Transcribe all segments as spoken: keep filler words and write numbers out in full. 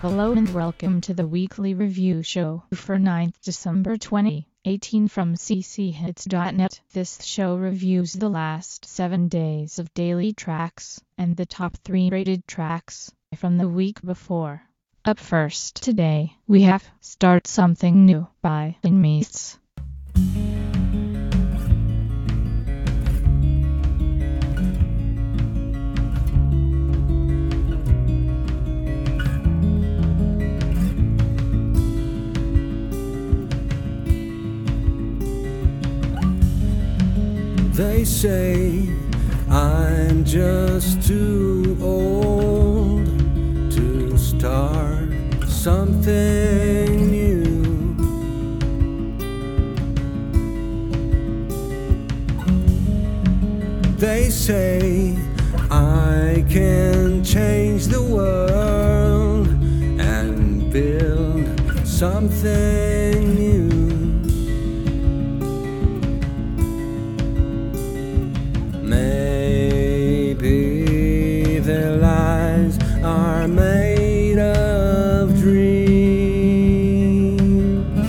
Hello and welcome to the weekly review show for ninth December twenty eighteen from c c hits dot net. This show reviews the last seven days of daily tracks and the top three rated tracks from the week before. Up first today, we have Start Something New by Inmeets. They say I'm just too old to start something new. They say I can change the world and build something new. Maybe their lives are made of dreams.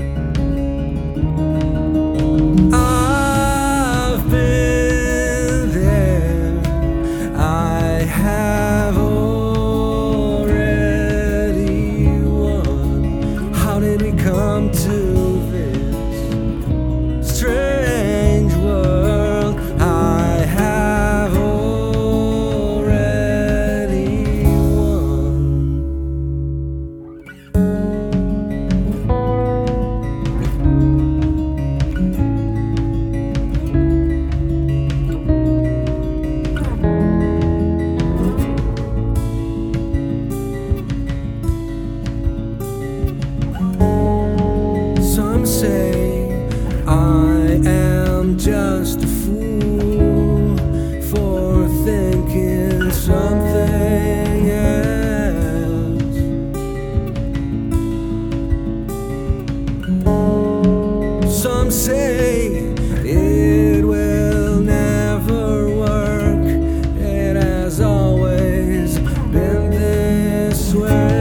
I've been there, I have already won. How did we come to this strange world? I have already won. Some say I am just a fool for thinking something else. Some say it will never work. It has always been this way.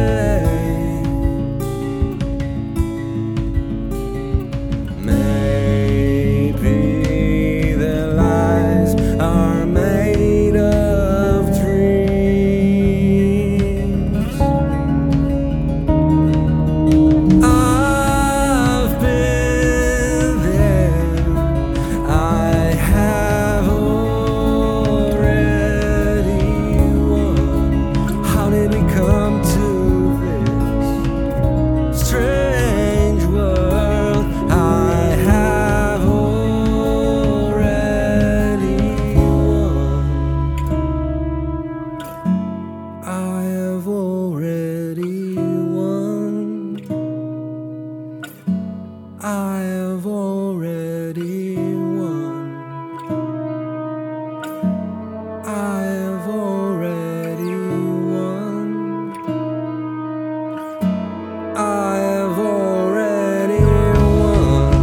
Maybe their lives are made of dreams. I've been there, I have already won. How did we come to this strange world? I have already won. I have already won. I have already won. I have already won. I have already won.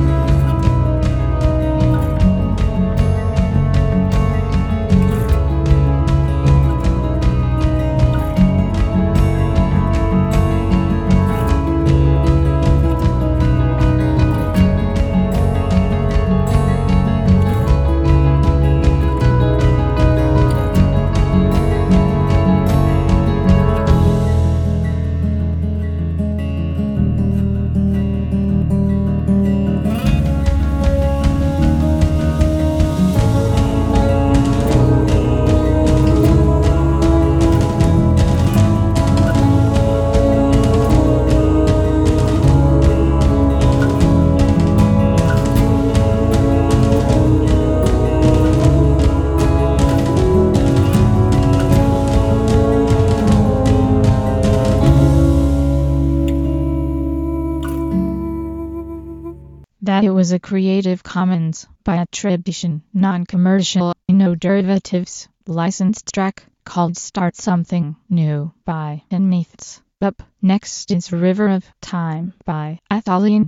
That it was a Creative Commons by attribution, non-commercial, no derivatives, licensed track called Start Something New by Inmeets. Up next is River of Time by Athalion.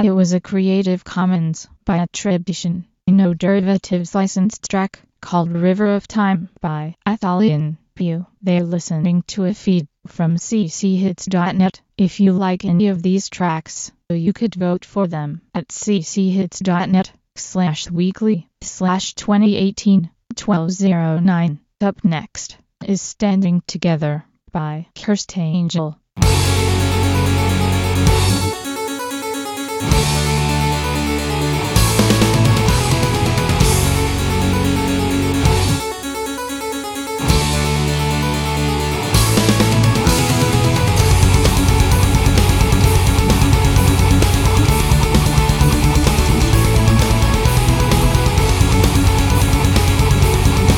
that it was a Creative Commons by attribution, no derivatives licensed track called River of Time by Athalion Pew. They're listening to a feed from c c hits dot net. If you like any of these tracks, you could vote for them at c c hits dot net slash weekly slash twenty eighteen twelve oh nine. Up next is Standing Together by Cursed Angel.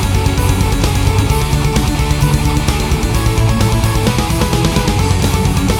We'll be right back.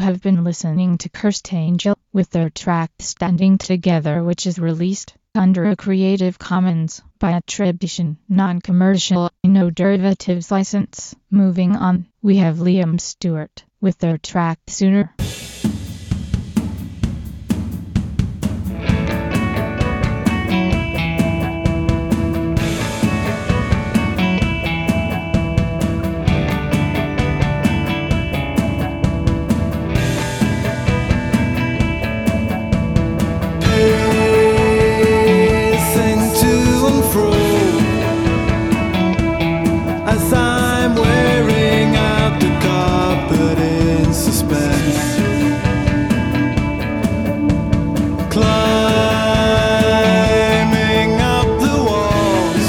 have been listening to Cursed Angel with their track Standing Together, which is released under a Creative Commons by attribution, non-commercial, no derivatives license. Moving on, we have Liam Stewart with their track Sooner. As I'm wearing out the carpet in suspense, climbing up the walls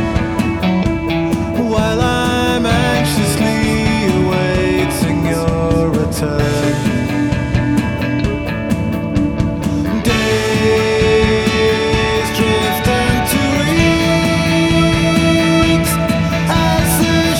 while I'm anxiously awaiting your return. Days drift into weeks as the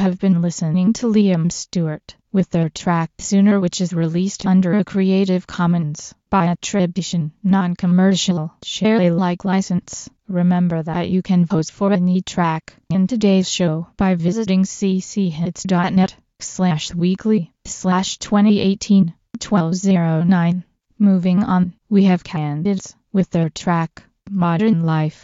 have been listening to Liam Stewart with their track Sooner, which is released under a Creative Commons by attribution, non-commercial, share Alike license. Remember that you can vote for any track in today's show by visiting cchits.net slash weekly slash 2018 1209. Moving on, we have Candids with their track Modern Life.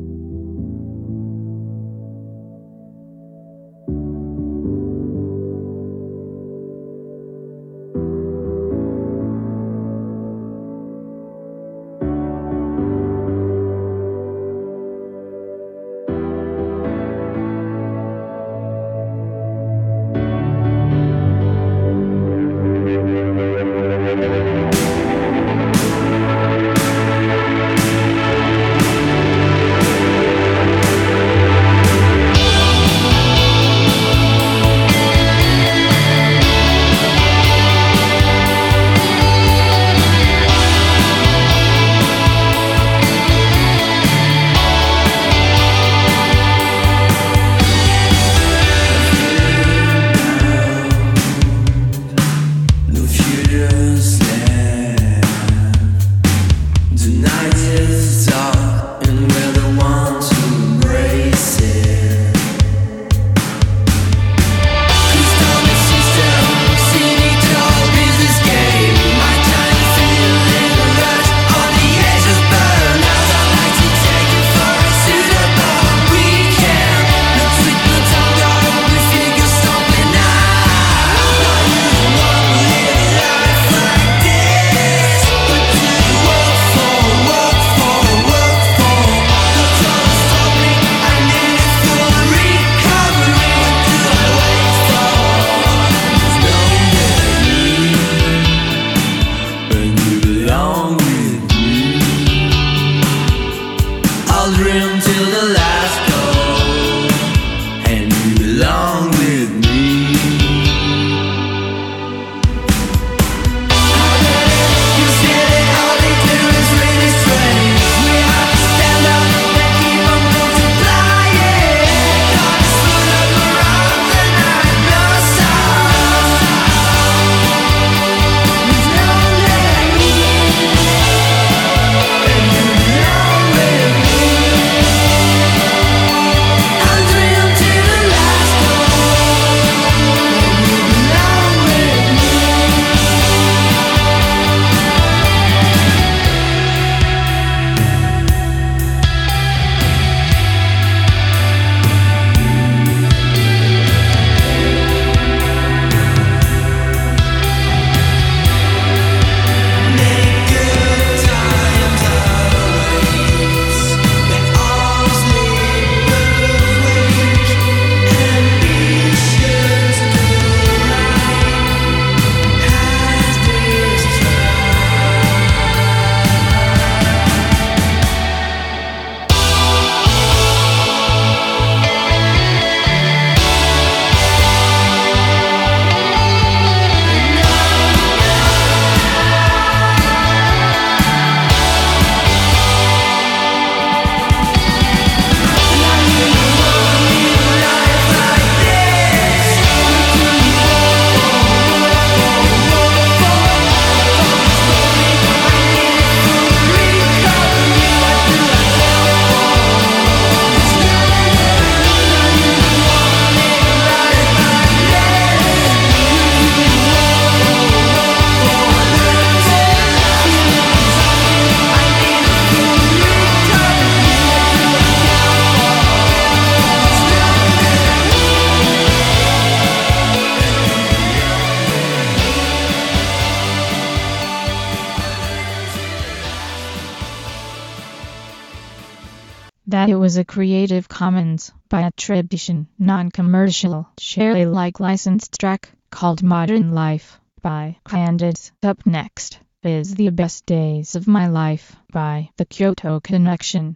That it was a Creative Commons by attribution, non-commercial, share Alike licensed track called Modern Life by Candids. Up next is The Best Days of My Life by The Kyoto Connection.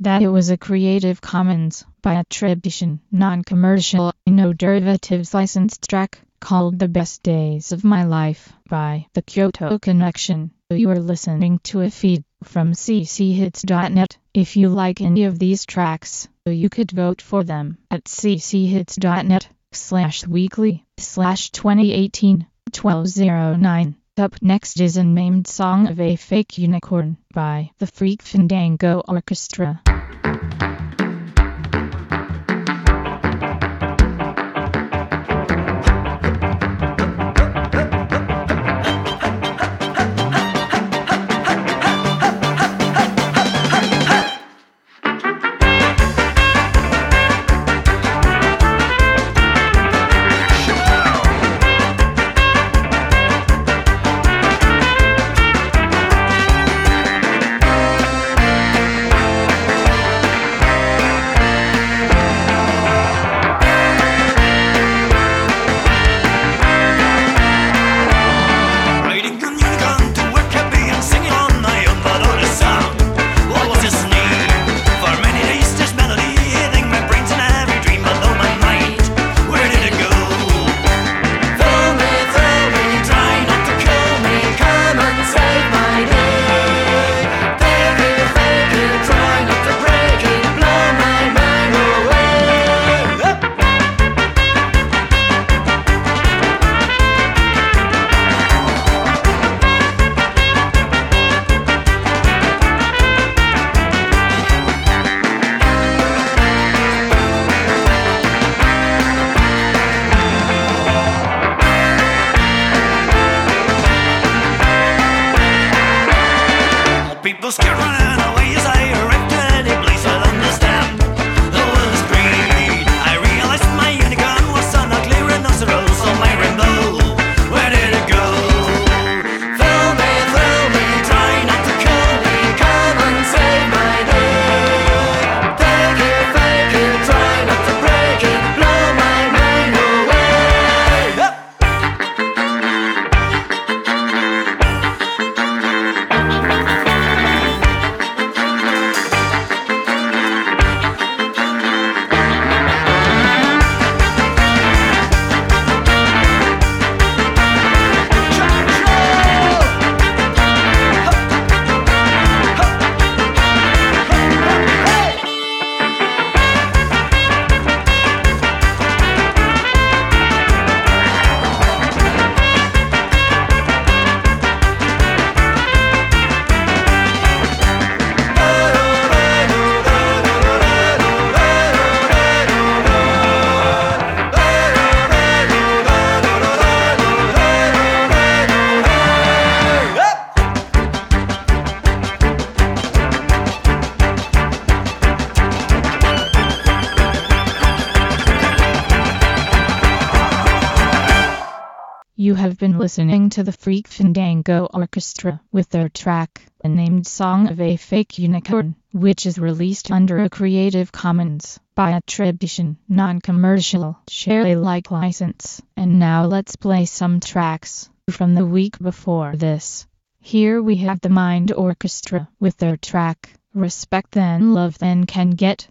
that it was a Creative Commons by attribution, non-commercial, no derivatives licensed track called The Best Days of My Life by The Kyoto Connection. You are listening to a feed from c c hits dot net. If you like any of these tracks, you could vote for them at c c hits dot net slash weekly slash twenty eighteen twelve oh nine. Up next is Unnamed Song of a Fake Unicorn by the Freak Fandango Orchestra. People scared running away as I erected a place I'll understand. The world is greed. I realized my unicorn was on a clear rhinoceros on my rainbow. Where did it go? Thrill me, thrill me, try not to kill me. Come and save my day. Take it, fake it, try not to break it. Blow my mind away. You have been listening to the Freak Fandango Orchestra with their track, Unnamed Song of a Fake Unicorn, which is released under a Creative Commons by attribution, non-commercial, share Alike license. And now let's play some tracks from the week before this. Here we have the Mind Orchestra with their track, Respect Then Love Then Can Get.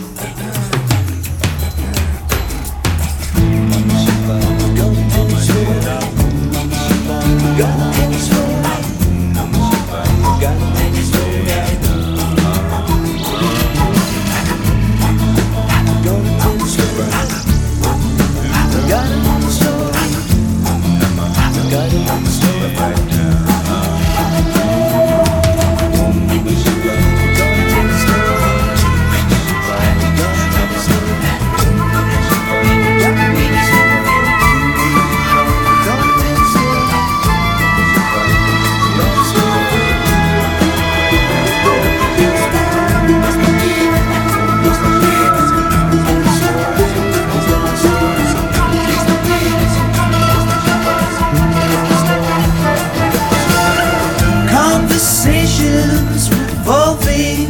Conversations revolving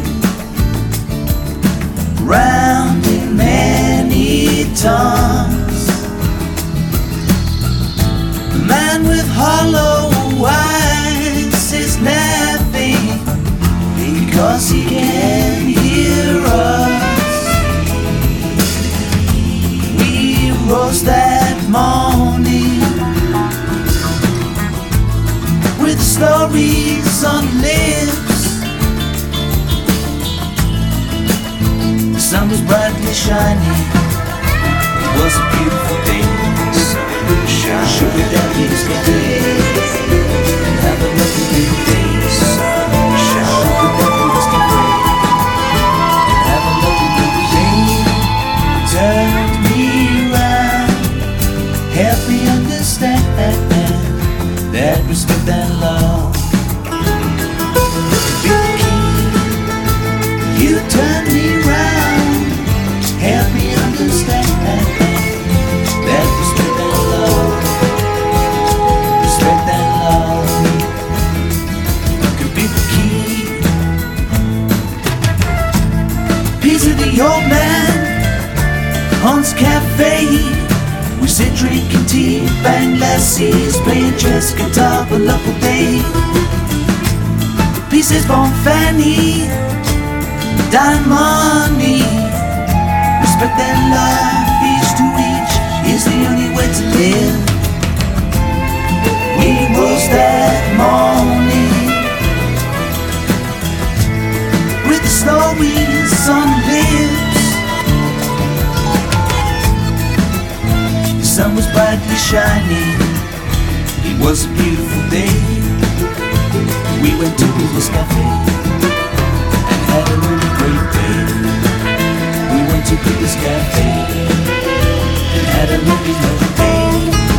round in many tongues. The man with hollow eyes is laughing because he can hear stories on lips. The sun was brightly shining. It was a beautiful day. Sugar daddies can play and have a lovely little day. Sugar daddies can play and have a lovely little day. Turned me round, help me understand that respect and love. You turn me round, help me understand that respect and love, respect and love could be the key. Peace of the old man, Hans Cafe. We sit drinking tea, bang lassies, playing chess, guitar, for love all day. Pieces born Fanny, dime money. Respect and love, each to each, is the only way to live. We rose that morning with the snowy sun lips. The sun was brightly shining. It was a beautiful day. We went to Business Cafe and had a really great day. We went to Business Cafe and had a really lovely day.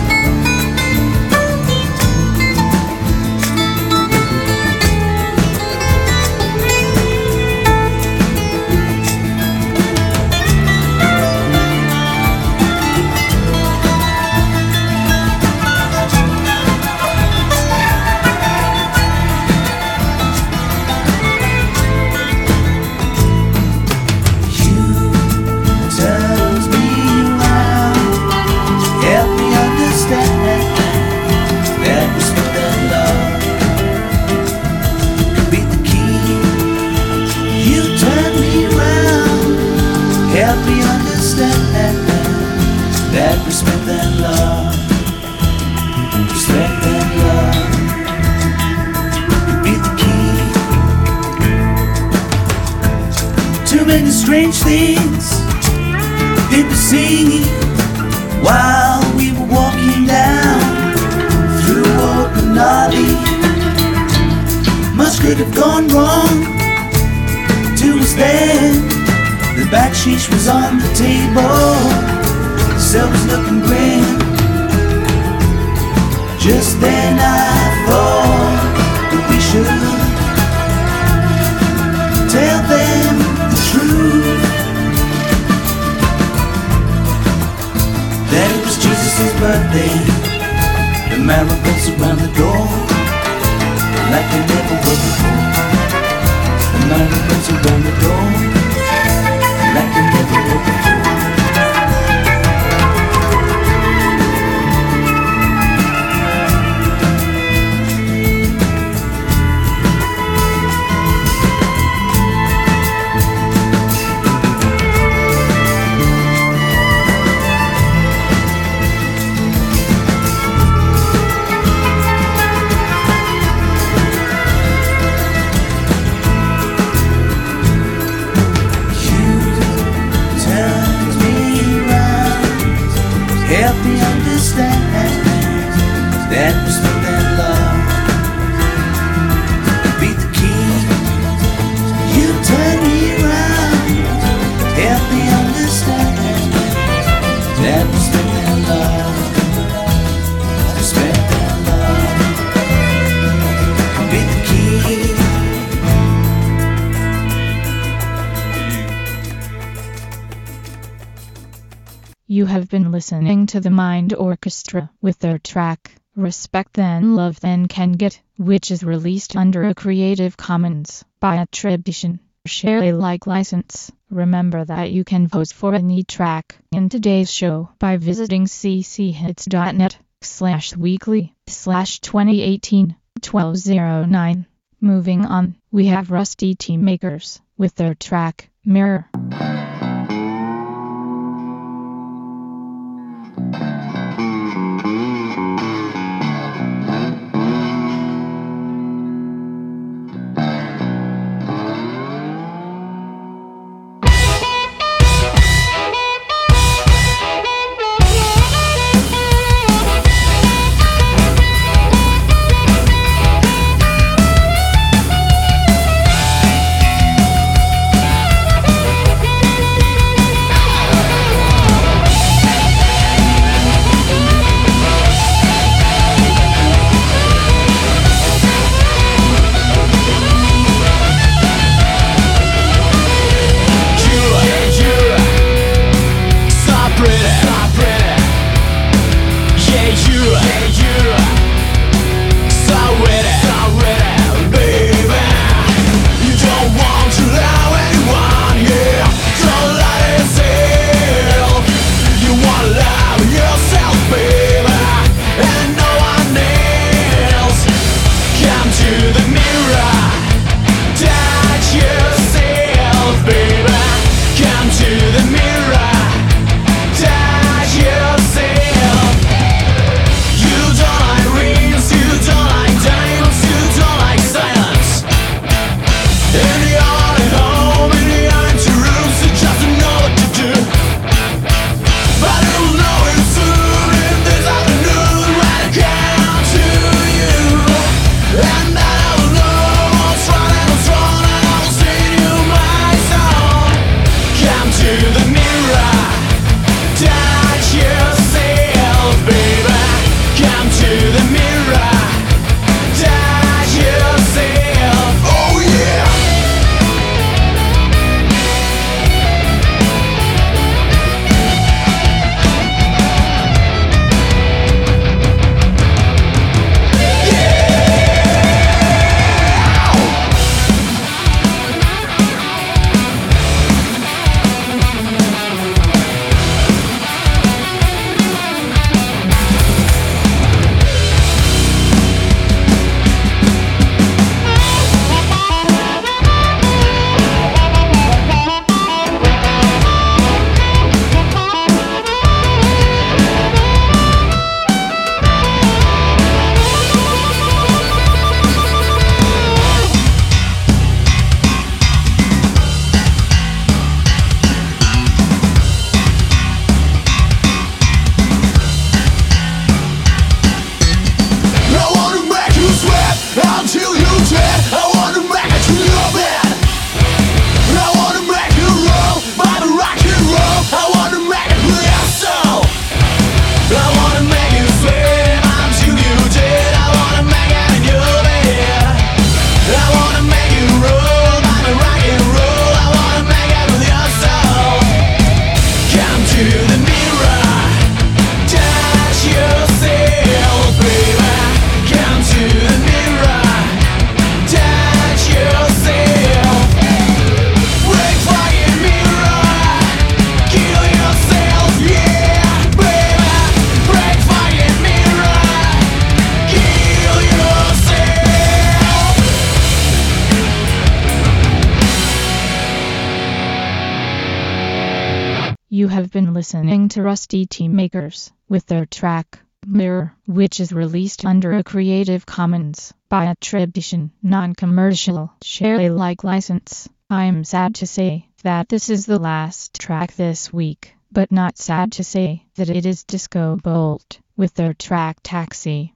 Help me understand that respect and love, respect and love could be the key. Too many strange things did we see while we were walking down through open alley. Much could have gone wrong to us then. The back sheesh was on the table, the cell was looking grim. Just then I thought that we should tell them the truth, that it was Jesus' birthday. The marigolds around the door, like they never were before. The marigolds around the door, like you never were before. Help me understand that respect and love be the key. You turn me around. Help me understand that respect and love, respect and love be the key. You have been listening to the Mind Orchestra with their track, Respect Then Love Then Can Get, which is released under a Creative Commons by attribution, share Alike license. Remember that you can vote for any track in today's show by visiting cchits.net slash weekly slash 2018 1209. Moving on, we have Rusty Teamakers with their track, Mirror. You have been listening to Rusty Tea Makers with their track Mirror, which is released under a Creative Commons by attribution, non-commercial, share Alike license. I'm sad to say that this is the last track this week, but not sad to say that it is Disco Bolt with their track Taxi.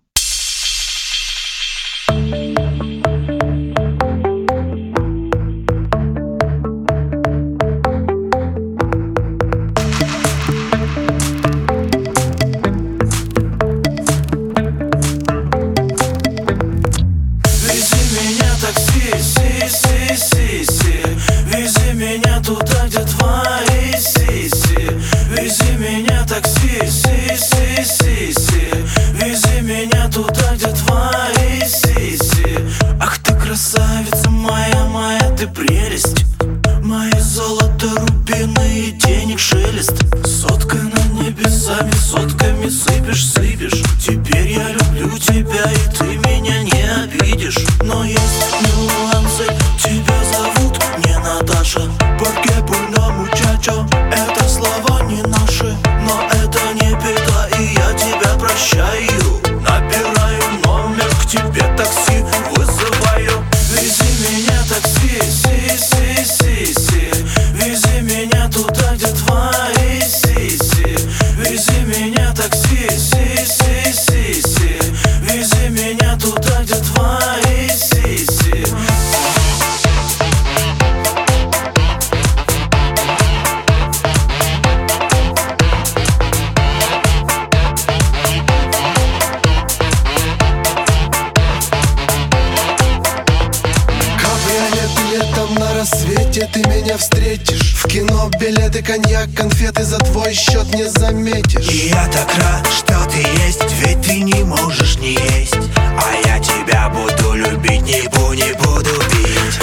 Красавица моя, моя ты прелесть, мои золото, рубины и денег шелест. Соткой на небесами, сотками сыпешь, сыпешь. Теперь я люблю тебя, и ты меня не обидишь. Но есть нюансы, тебя зовут не Наташа. Porque buena muchacho, это слова не наши. Но это не беда, и я тебя прощаю. Набираю номер, к тебе такси вызываю. Вези меня такси, си, си, си, си. Вези меня туда, где твои сиси. Вези меня такси, си, си, си, си. Вези меня туда, где твои сиси. Летом на рассвете ты меня встретишь. В кино билеты, коньяк, конфеты за твой счет не заметишь. И я так рад, что ты есть, ведь ты не можешь не есть. А я тебя буду любить, не буду, не буду бить.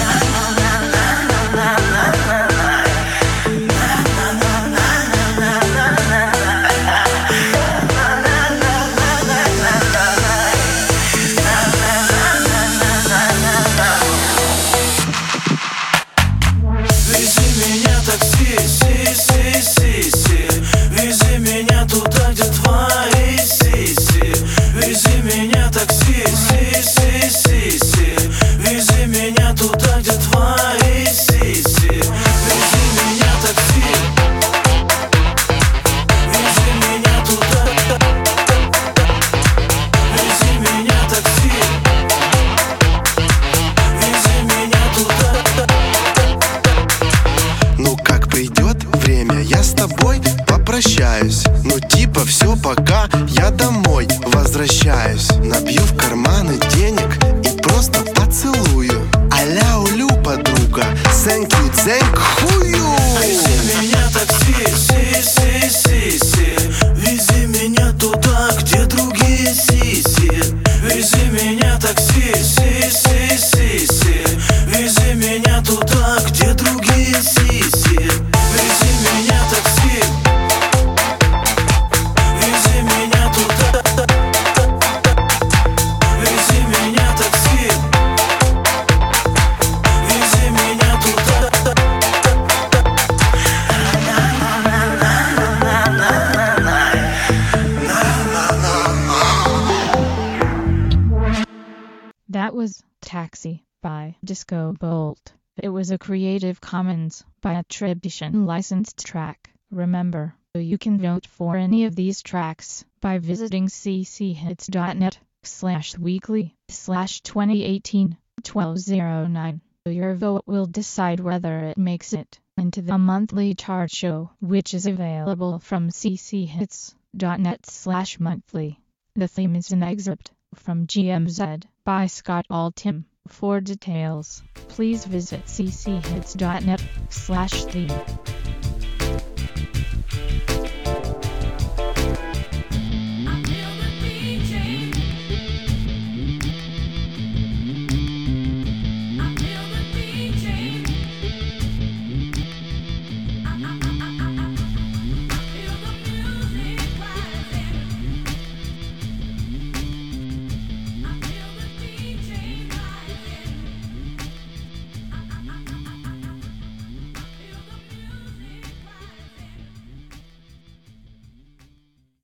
Прощаюсь, ну типа все, пока я домой возвращаюсь. Набью в карманы денег и просто поцелую. А-ля улю, подруга, thank you, thank хую. Вези меня такси, си, си, си, си. Вези меня туда, где другие сиси. Вези меня такси, си, си, си, си. Вези меня туда, где другие сиси. Вези меня такси. That was Taxi by Disco Bolt. It was a Creative Commons by attribution licensed track. Remember, you can vote for any of these tracks by visiting cchits.net slash weekly slash 2018 1209. Your vote will decide whether it makes it into the monthly chart show, which is available from cchits.net slash monthly. The theme is an excerpt from G M Z by Scott Altham. For details, please visit cchits.net slash theme.